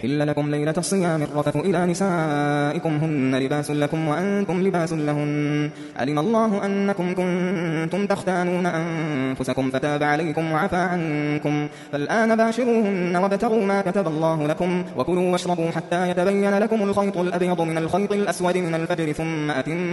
أحل لكم ليلة الصيام الرفث إلى نسائكم هن لباس لكم وأنتم لباس لهن علم الله أنكم كنتم تختانون أنفسكم فتاب عليكم وعفى عنكم فالآن باشروهن وابتغوا ما كتب الله لكم وكلوا واشربوا حتى يتبين لكم الخيط الأبيض من الخيط الأسود من الفجر ثم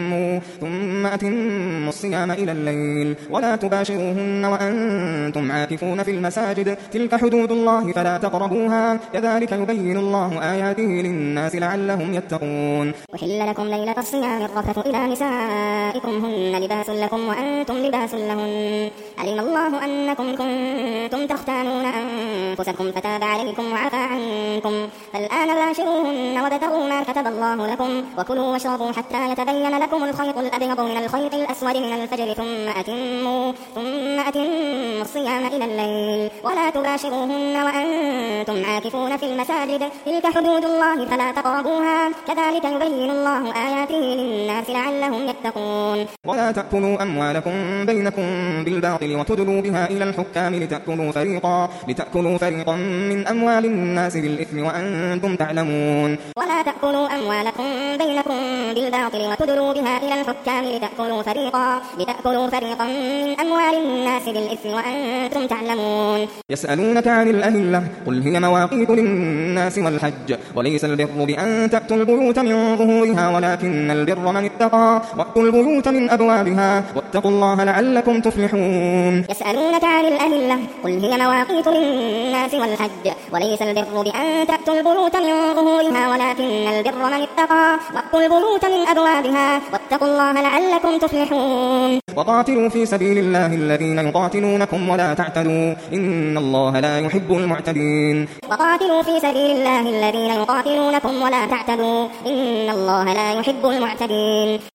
أتموا الصيام إلى الليل ولا تباشروهن وأنتم عاكفون في المساجد تلك حدود الله فلا تقربوها كذلك يبين الله آياته للناس لعلهم يتقون. أحل لكم ليلة الصيام الرفث إلى نسائكم هن لباس لكم وأنتم لباس لهن علم الله أنكم كنتم تختانون أنفسكم فتاب عليكم وعفى عنكم فالآن باشروهن وابتغوا ما كتب الله لكم وكلوا واشربوا حتى يتبين لكم الخيط الأبيض من الخيط الأسود من الفجر ثم أتموا الصيام إلى الليل ولا تباشروهن وأنتم عاكفون في المساجد تلك حدود الله فلا تقربوها كذلك يبين الله آياته للناس لعلهم يتقون. ولا تأكلوا أموالكم بينكم بالباطل وتدلوا بها إلى الحكام لتأكلوا فريقا من أموال الناس بالإثم وأنتم تعلمون. ولا تأكلوا أموالكم بينكم بالباطل وتدلوا بها إلى الحكام لتأكلوا فريقا من أموال الناس بالإثم وأنتم تعلمون. يسألونك عن الأهلة قل هي مواقيت للناس والحج وليس البر بأن تأتوا البيوت من ظهورها ولكن البر من اتقى وأتوا البيوت من أبوابها واتقوا الله لعلكم تفلحون. يسألونك عن الأهلة قل هي مواقيت للناس والحج وليس البر بأن تأتوا البيوت من ظهورها ولكن البر من اتقى وأتوا البيوت من أبوابها واتقوا الله لعلكم تفلحون. وقاتلوا في سبيل الله الذين يقاتلونكم ولا تعتدوا إن الله لا يحب المعتدين. وقاتلوا في سبيل الله الذين يقاتلونكم ولا تعتدوا إن الله لا يحب المعتدين.